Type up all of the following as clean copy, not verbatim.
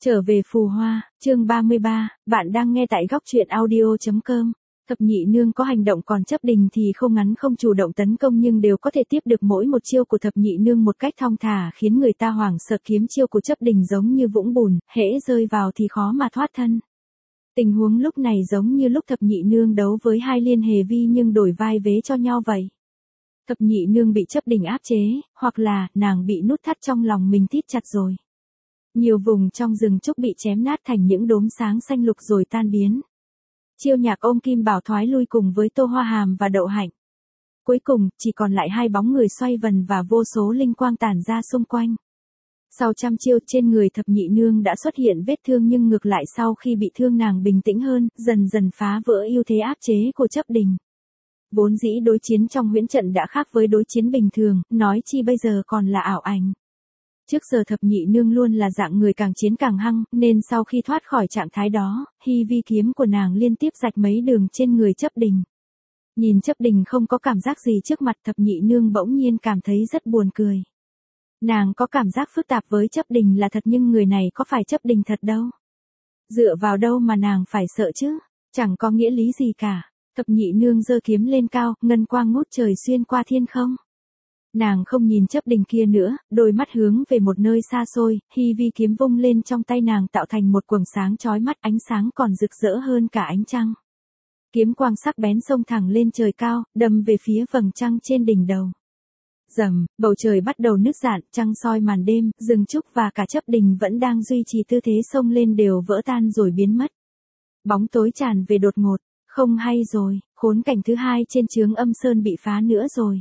Trở về phù hoa, chương 33, bạn đang nghe tại góc truyện audio.com. Thập nhị nương có hành động còn chấp đình thì không ngắn không chủ động tấn công nhưng đều có thể tiếp được mỗi một chiêu của thập nhị nương một cách thong thả khiến người ta hoảng sợ. Kiếm chiêu của chấp đình giống như vũng bùn, hễ rơi vào thì khó mà thoát thân. Tình huống lúc này giống như lúc thập nhị nương đấu với hai liên hề vi nhưng đổi vai vế cho nhau vậy. Thập nhị nương bị chấp đình áp chế, hoặc là nàng bị nút thắt trong lòng mình thít chặt rồi. Nhiều vùng trong rừng trúc bị chém nát thành những đốm sáng xanh lục rồi tan biến. Chiêu nhạc ôm kim bảo thoái lui cùng với Tô Hoa Hàm và Đậu Hạnh. Cuối cùng, chỉ còn lại hai bóng người xoay vần và vô số linh quang tản ra xung quanh. Sau trăm chiêu trên người thập nhị nương đã xuất hiện vết thương nhưng ngược lại sau khi bị thương nàng bình tĩnh hơn, dần dần phá vỡ ưu thế áp chế của chấp đình. Vốn dĩ đối chiến trong huyễn trận đã khác với đối chiến bình thường, nói chi bây giờ còn là ảo ảnh. Trước giờ thập nhị nương luôn là dạng người càng chiến càng hăng, nên sau khi thoát khỏi trạng thái đó, hy vi kiếm của nàng liên tiếp rạch mấy đường trên người chấp đình. Nhìn chấp đình không có cảm giác gì trước mặt thập nhị nương bỗng nhiên cảm thấy rất buồn cười. Nàng có cảm giác phức tạp với chấp đình là thật nhưng người này có phải chấp đình thật đâu. Dựa vào đâu mà nàng phải sợ chứ, chẳng có nghĩa lý gì cả. Thập nhị nương giơ kiếm lên cao, ngân quang ngút trời xuyên qua thiên không. Nàng không nhìn chấp đình kia nữa, đôi mắt hướng về một nơi xa xôi, hy vi kiếm vung lên trong tay nàng tạo thành một quầng sáng chói mắt, ánh sáng còn rực rỡ hơn cả ánh trăng. Kiếm quang sắc bén xông thẳng lên trời cao, đâm về phía vầng trăng trên đỉnh đầu. Rầm, bầu trời bắt đầu nứt rạn, trăng soi màn đêm, rừng trúc và cả chấp đình vẫn đang duy trì tư thế xông lên đều vỡ tan rồi biến mất. Bóng tối tràn về đột ngột, không hay rồi, khốn cảnh thứ hai trên chướng Âm Sơn bị phá nữa rồi.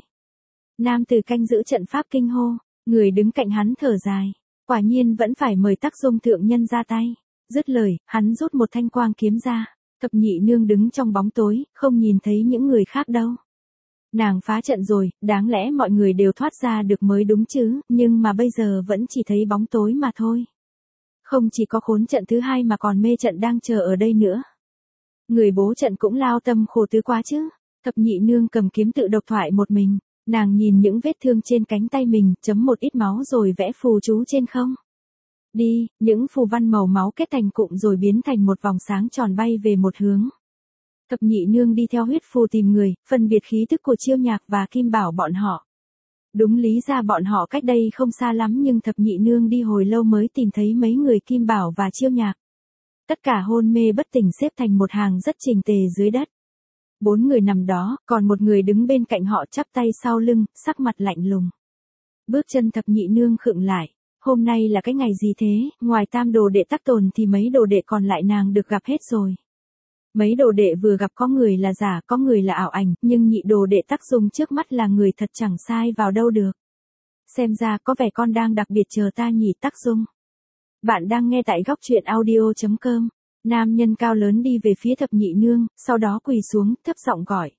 Nam tử canh giữ trận pháp kinh hô, người đứng cạnh hắn thở dài, quả nhiên vẫn phải mời Tắc Dung thượng nhân ra tay. Dứt lời, hắn rút một thanh quang kiếm ra, thập nhị nương đứng trong bóng tối, không nhìn thấy những người khác đâu. Nàng phá trận rồi, đáng lẽ mọi người đều thoát ra được mới đúng chứ, nhưng mà bây giờ vẫn chỉ thấy bóng tối mà thôi. Không chỉ có khốn trận thứ hai mà còn mê trận đang chờ ở đây nữa. Người bố trận cũng lao tâm khổ tứ quá chứ. Thập nhị nương cầm kiếm tự độc thoại một mình. Nàng nhìn những vết thương trên cánh tay mình, chấm một ít máu rồi vẽ phù chú trên không. Đi, những phù văn màu máu kết thành cụm rồi biến thành một vòng sáng tròn bay về một hướng. Thập nhị nương đi theo huyết phù tìm người, phân biệt khí tức của Chiêu Nhạc và Kim Bảo bọn họ. Đúng lý ra bọn họ cách đây không xa lắm nhưng thập nhị nương đi hồi lâu mới tìm thấy mấy người Kim Bảo và Chiêu Nhạc. Tất cả hôn mê bất tỉnh xếp thành một hàng rất chỉnh tề dưới đất. 4 người nằm đó, còn một người đứng bên cạnh họ chắp tay sau lưng, sắc mặt lạnh lùng. Bước chân thập nhị nương khựng lại. Hôm nay là cái ngày gì thế, ngoài tam đồ đệ Tắc Tồn thì mấy đồ đệ còn lại nàng được gặp hết rồi. Mấy đồ đệ vừa gặp có người là giả, có người là ảo ảnh, nhưng nhị đồ đệ Tắc Dung trước mắt là người thật chẳng sai vào đâu được. Xem ra có vẻ con đang đặc biệt chờ ta nhỉ Tắc Dung. Bạn đang nghe tại góc truyện audio.com. Nam nhân cao lớn đi về phía thập nhị nương, sau đó quỳ xuống, thấp giọng gọi.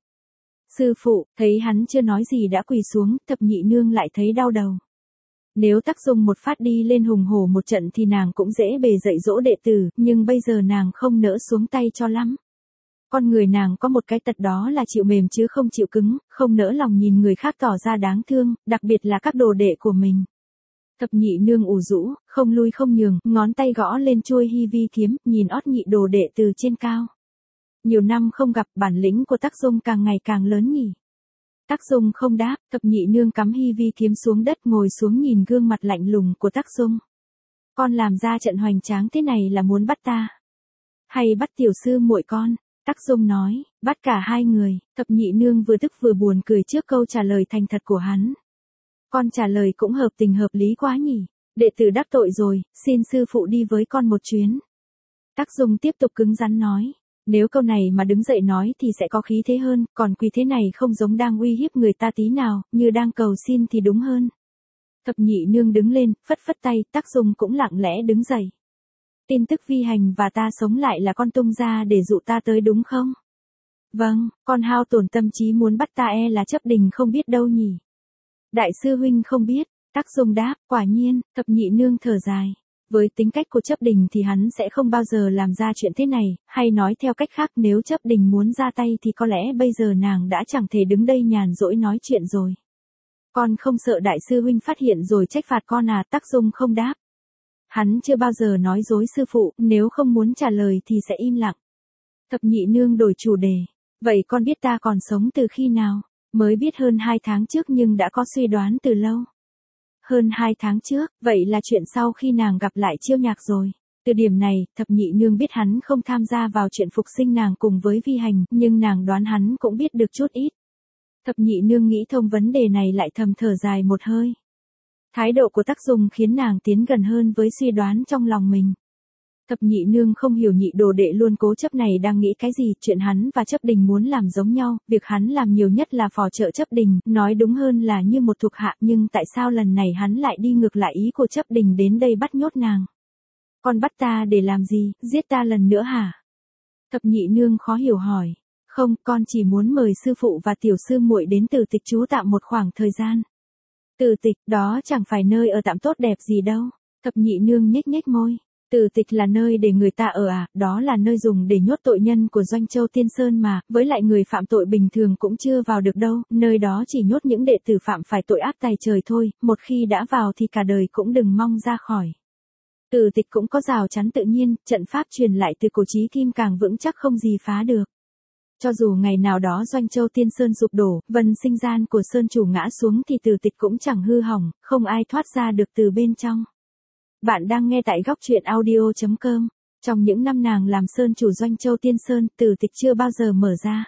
Sư phụ, thấy hắn chưa nói gì đã quỳ xuống, thập nhị nương lại thấy đau đầu. Nếu Tắc Dung một phát đi lên hùng hổ một trận thì nàng cũng dễ bề dạy dỗ đệ tử, nhưng bây giờ nàng không nỡ xuống tay cho lắm. Con người nàng có một cái tật đó là chịu mềm chứ không chịu cứng, không nỡ lòng nhìn người khác tỏ ra đáng thương, đặc biệt là các đồ đệ của mình. Thập nhị nương ủ rũ, không lui không nhường, ngón tay gõ lên chuôi hy vi kiếm, nhìn ót nhị đồ đệ từ trên cao. Nhiều năm không gặp, bản lĩnh của Tắc Dung càng ngày càng lớn nhỉ. Tắc Dung không đáp, thập nhị nương cắm hy vi kiếm xuống đất ngồi xuống nhìn gương mặt lạnh lùng của Tắc Dung. Con làm ra trận hoành tráng thế này là muốn bắt ta? Hay bắt tiểu sư muội con? Tắc Dung nói, bắt cả hai người. Thập nhị nương vừa tức vừa buồn cười trước câu trả lời thành thật của hắn. Con trả lời cũng hợp tình hợp lý quá nhỉ. Đệ tử đắc tội rồi, xin sư phụ đi với con một chuyến. Tắc Dung tiếp tục cứng rắn nói. Nếu câu này mà đứng dậy nói thì sẽ có khí thế hơn, còn quỳ thế này không giống đang uy hiếp người ta tí nào, như đang cầu xin thì đúng hơn. Thập nhị nương đứng lên, phất phất tay, Tắc Dung cũng lặng lẽ đứng dậy. Tin tức vi hành và ta sống lại là con tung ra để dụ ta tới đúng không? Vâng, con hao tổn tâm trí muốn bắt ta là chấp đình không biết đâu nhỉ. Đại sư huynh không biết, Tắc Dung đáp, quả nhiên, thập nhị nương thở dài. Với tính cách của chấp đình thì hắn sẽ không bao giờ làm ra chuyện thế này, hay nói theo cách khác nếu chấp đình muốn ra tay thì có lẽ bây giờ nàng đã chẳng thể đứng đây nhàn rỗi nói chuyện rồi. Con không sợ đại sư huynh phát hiện rồi trách phạt con à? Tắc Dung không đáp. Hắn chưa bao giờ nói dối sư phụ, nếu không muốn trả lời thì sẽ im lặng. Thập nhị nương đổi chủ đề. Vậy con biết ta còn sống từ khi nào? Mới biết hơn 2 tháng trước nhưng đã có suy đoán từ lâu. Hơn 2 tháng trước, vậy là chuyện sau khi nàng gặp lại Chiêu Nhạc rồi. Từ điểm này, thập nhị nương biết hắn không tham gia vào chuyện phục sinh nàng cùng với Vi Hành, nhưng nàng đoán hắn cũng biết được chút ít. Thập nhị nương nghĩ thông vấn đề này lại thầm thở dài một hơi. Thái độ của Tắc Dung khiến nàng tiến gần hơn với suy đoán trong lòng mình. Thập nhị nương không hiểu nhị đồ đệ luôn cố chấp này đang nghĩ cái gì, chuyện hắn và chấp đình muốn làm giống nhau, việc hắn làm nhiều nhất là phò trợ chấp đình, nói đúng hơn là như một thuộc hạ, nhưng tại sao lần này hắn lại đi ngược lại ý của chấp đình đến đây bắt nhốt nàng? Con bắt ta để làm gì, giết ta lần nữa hả? Thập nhị nương khó hiểu hỏi. Không, con chỉ muốn mời sư phụ và tiểu sư muội đến Tử Tịch trú tạm một khoảng thời gian. Tử Tịch, đó chẳng phải nơi ở tạm tốt đẹp gì đâu. Thập nhị nương nhếch nhếch môi. Tử Tịch là nơi để người ta ở à, đó là nơi dùng để nhốt tội nhân của Doanh Châu Tiên Sơn mà, với lại người phạm tội bình thường cũng chưa vào được đâu, nơi đó chỉ nhốt những đệ tử phạm phải tội ác tày trời thôi, một khi đã vào thì cả đời cũng đừng mong ra khỏi. Tử Tịch cũng có rào chắn tự nhiên, trận pháp truyền lại từ cổ chí kim càng vững chắc không gì phá được. Cho dù ngày nào đó Doanh Châu Tiên Sơn sụp đổ, vân sinh gian của Sơn chủ ngã xuống thì Tử Tịch cũng chẳng hư hỏng, không ai thoát ra được từ bên trong. Bạn đang nghe tại góc truyện audio.com. Trong những năm nàng làm Sơn chủ Doanh Châu Tiên Sơn, Tử Tịch chưa bao giờ mở ra.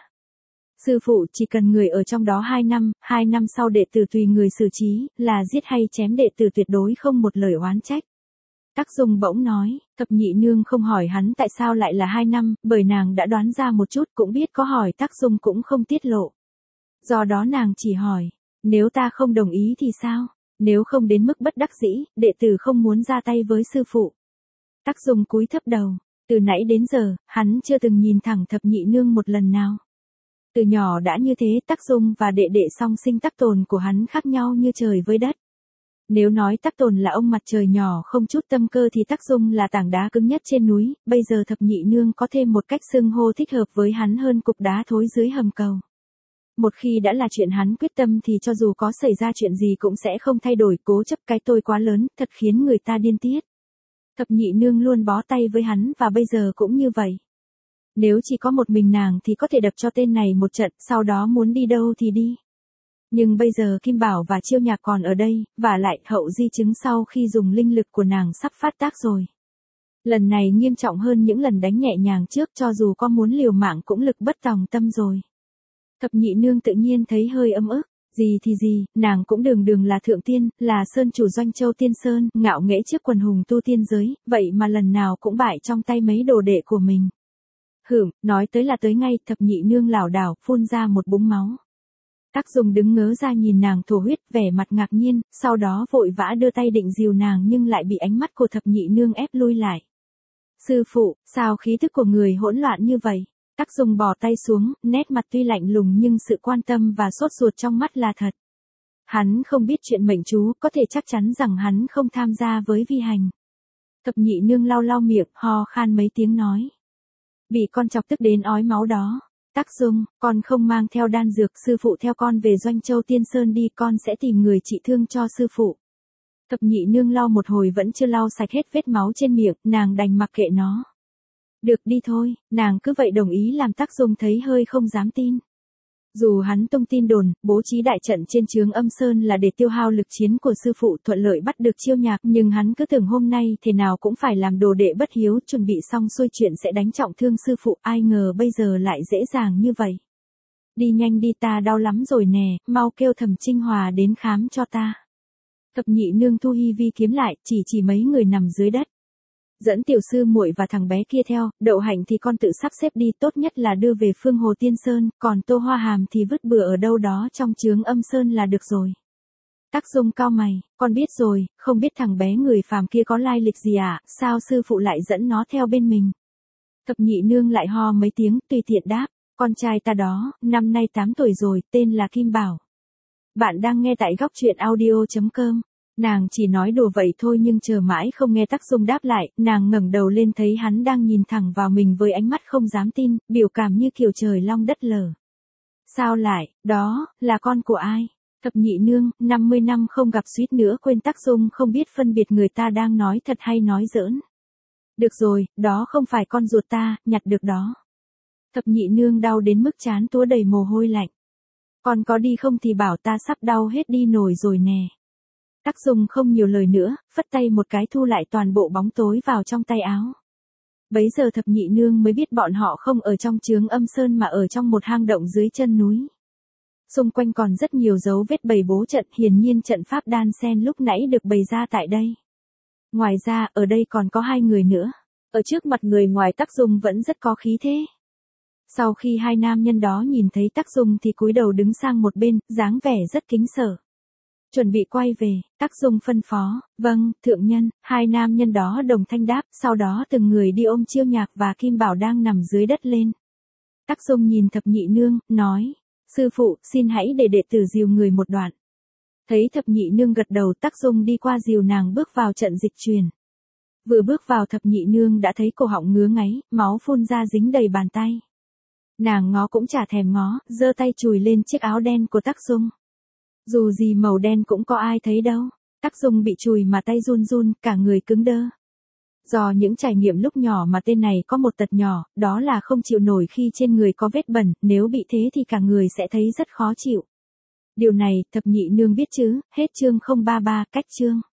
Sư phụ chỉ cần người ở trong đó 2 năm sau đệ tử tùy người xử trí, là giết hay chém đệ tử tuyệt đối không một lời oán trách. Tắc Dung bỗng nói, thập nhị nương không hỏi hắn tại sao lại là 2 năm, bởi nàng đã đoán ra một chút, cũng biết có hỏi Tắc Dung cũng không tiết lộ. Do đó nàng chỉ hỏi, nếu ta không đồng ý thì sao? Nếu không đến mức bất đắc dĩ, đệ tử không muốn ra tay với sư phụ. Tắc Dung cúi thấp đầu, từ nãy đến giờ, hắn chưa từng nhìn thẳng thập nhị nương một lần nào. Từ nhỏ đã như thế, Tắc Dung và đệ đệ song sinh Tắc Tồn của hắn khác nhau như trời với đất. Nếu nói Tắc Tồn là ông mặt trời nhỏ không chút tâm cơ thì Tắc Dung là tảng đá cứng nhất trên núi, bây giờ thập nhị nương có thêm một cách xưng hô thích hợp với hắn hơn cục đá thối dưới hầm cầu. Một khi đã là chuyện hắn quyết tâm thì cho dù có xảy ra chuyện gì cũng sẽ không thay đổi, cố chấp cái tôi quá lớn, thật khiến người ta điên tiết. Thập nhị nương luôn bó tay với hắn và bây giờ cũng như vậy. Nếu chỉ có một mình nàng thì có thể đập cho tên này một trận, sau đó muốn đi đâu thì đi. Nhưng bây giờ Kim Bảo và Chiêu Nhạc còn ở đây, và lại hậu di chứng sau khi dùng linh lực của nàng sắp phát tác rồi. Lần này nghiêm trọng hơn những lần đánh nhẹ nhàng trước, cho dù có muốn liều mạng cũng lực bất tòng tâm rồi. Thập nhị nương tự nhiên thấy hơi ấm ức, gì thì gì, nàng cũng đường là thượng tiên, là Sơn chủ Doanh Châu Tiên Sơn, ngạo nghễ trước quần hùng tu tiên giới, vậy mà lần nào cũng bại trong tay mấy đồ đệ của mình. Nói tới là tới ngay, thập nhị nương lảo đảo, phun ra một búng máu. Tắc Dung đứng ngớ ra nhìn nàng thổ huyết, vẻ mặt ngạc nhiên, sau đó vội vã đưa tay định dìu nàng nhưng lại bị ánh mắt của thập nhị nương ép lui lại. Sư phụ, sao khí thức của người hỗn loạn như vậy? Tắc Dung bỏ tay xuống, nét mặt tuy lạnh lùng nhưng sự quan tâm và sốt ruột trong mắt là thật. Hắn không biết chuyện mệnh chú, có thể chắc chắn rằng hắn không tham gia với Vi Hành. Thập nhị nương lau lau miệng, ho khan mấy tiếng nói. Bị con chọc tức đến ói máu đó. Tắc Dung, con không mang theo đan dược, sư phụ theo con về Doanh Châu Tiên Sơn đi, con sẽ tìm người trị thương cho sư phụ. Thập nhị nương lau một hồi vẫn chưa lau sạch hết vết máu trên miệng, nàng đành mặc kệ nó. Được đi thôi, nàng cứ vậy đồng ý làm Tắc Dung thấy hơi không dám tin. Dù hắn tung tin đồn, bố trí đại trận trên chướng Âm Sơn là để tiêu hao lực chiến của sư phụ thuận lợi bắt được Chiêu Nhạc, nhưng hắn cứ tưởng hôm nay thế nào cũng phải làm đồ đệ bất hiếu, chuẩn bị xong xuôi chuyện sẽ đánh trọng thương sư phụ, ai ngờ bây giờ lại dễ dàng như vậy. Đi nhanh đi, ta đau lắm rồi nè, mau kêu Thẩm Trinh Hòa đến khám cho ta. Thập nhị nương thu hi vi kiếm lại, chỉ mấy người nằm dưới đất. Dẫn tiểu sư muội và thằng bé kia theo, Đậu Hạnh thì con tự sắp xếp đi, tốt nhất là đưa về Phương Hồ Tiên Sơn, còn Tô Hoa Hàm thì vứt bừa ở đâu đó trong chướng Âm Sơn là được rồi. Tắc Dung cau mày, con biết rồi, không biết thằng bé người phàm kia có lai lịch gì à, sao sư phụ lại dẫn nó theo bên mình. Thập nhị nương lại ho mấy tiếng, tùy tiện đáp, con trai ta đó, năm nay 8 tuổi rồi, tên là Kim Bảo. Bạn đang nghe tại góc truyện audio.com. Nàng chỉ nói đùa vậy thôi nhưng chờ mãi không nghe Tắc Dung đáp lại, nàng ngẩng đầu lên thấy hắn đang nhìn thẳng vào mình với ánh mắt không dám tin, biểu cảm như kiểu trời long đất lở. Sao lại, đó, là con của ai? Thập nhị nương, 50 năm không gặp suýt nữa quên Tắc Dung không biết phân biệt người ta đang nói thật hay nói giỡn. Được rồi, đó không phải con ruột ta, nhặt được đó. Thập nhị nương đau đến mức trán túa đầy mồ hôi lạnh. Con có đi không thì bảo ta sắp đau hết đi nổi rồi nè. Tắc Dung không nhiều lời nữa, phất tay một cái thu lại toàn bộ bóng tối vào trong tay áo. Bấy giờ thập nhị nương mới biết bọn họ không ở trong chướng âm sơn mà ở trong một hang động dưới chân núi. Xung quanh còn rất nhiều dấu vết bày bố trận, hiển nhiên trận pháp đan sen lúc nãy được bày ra tại đây. Ngoài ra, ở đây còn có 2 người nữa. Ở trước mặt người ngoài Tắc Dung vẫn rất có khí thế. Sau khi 2 nam nhân đó nhìn thấy Tắc Dung thì cúi đầu đứng sang một bên, dáng vẻ rất kính sợ. Chuẩn bị quay về, Tắc Dung phân phó, vâng, thượng nhân. 2 nam nhân đó đồng thanh đáp, sau đó từng người đi ôm Chiêu Nhạc và Kim Bảo đang nằm dưới đất lên. Tắc Dung nhìn thập nhị nương, nói, sư phụ, xin hãy để đệ tử dìu người một đoạn. Thấy thập nhị nương gật đầu, Tắc Dung đi qua dìu nàng bước vào trận dịch truyền. Vừa bước vào thập nhị nương đã thấy cổ họng ngứa ngáy, máu phun ra dính đầy bàn tay. Nàng ngó cũng chả thèm ngó, giơ tay chùi lên chiếc áo đen của Tắc Dung. Dù gì màu đen cũng có ai thấy đâu. Tắc Dung bị chùi mà tay run run, cả người cứng đơ. Do những trải nghiệm lúc nhỏ mà tên này có một tật nhỏ, đó là không chịu nổi khi trên người có vết bẩn, nếu bị thế thì cả người sẽ thấy rất khó chịu. Điều này, thập nhị nương biết chứ, hết chương 033, cách chương.